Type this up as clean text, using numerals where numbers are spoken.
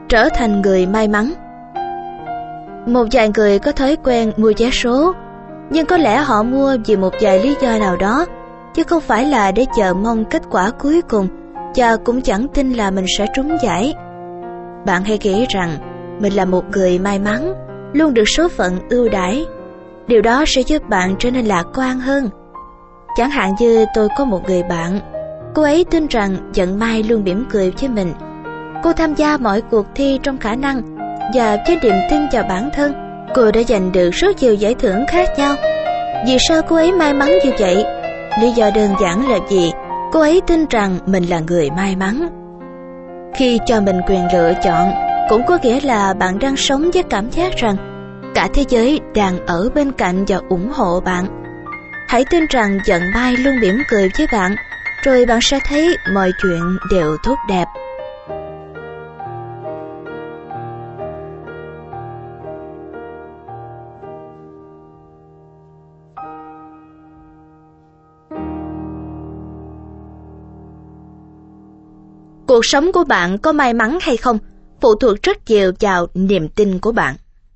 trở thành người may mắn. Một vài người có thói quen mua vé số, nhưng có lẽ họ mua vì một vài lý do nào đó, chứ không phải là để chờ mong kết quả cuối cùng, và cũng chẳng tin là mình sẽ trúng giải. Bạn hãy nghĩ rằng mình là một người may mắn, luôn được số phận ưu đãi. Điều đó sẽ giúp bạn trở nên lạc quan hơn. Chẳng hạn như tôi có một người bạn, cô ấy tin rằng vận may luôn mỉm cười với mình. Cô tham gia mọi cuộc thi trong khả năng, và với niềm tin vào bản thân, cô đã giành được rất nhiều giải thưởng khác nhau. Vì sao cô ấy may mắn như vậy? Lý do đơn giản là vì cô ấy tin rằng mình là người may mắn. Khi cho mình quyền lựa chọn, cũng có nghĩa là bạn đang sống với cảm giác rằng cả thế giới đang ở bên cạnh và ủng hộ bạn. Hãy tin rằng vận may luôn mỉm cười với bạn, rồi bạn sẽ thấy mọi chuyện đều tốt đẹp. Cuộc sống của bạn có may mắn hay không phụ thuộc rất nhiều vào niềm tin của bạn.